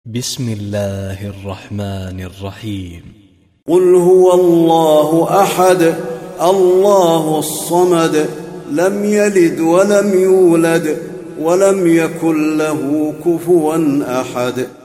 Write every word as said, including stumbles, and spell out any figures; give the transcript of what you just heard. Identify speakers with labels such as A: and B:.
A: بسم الله الرحمن الرحيم.
B: قل هو الله أحد الله الصمد لم يلد ولم يولد ولم يكن له كفوا أحد.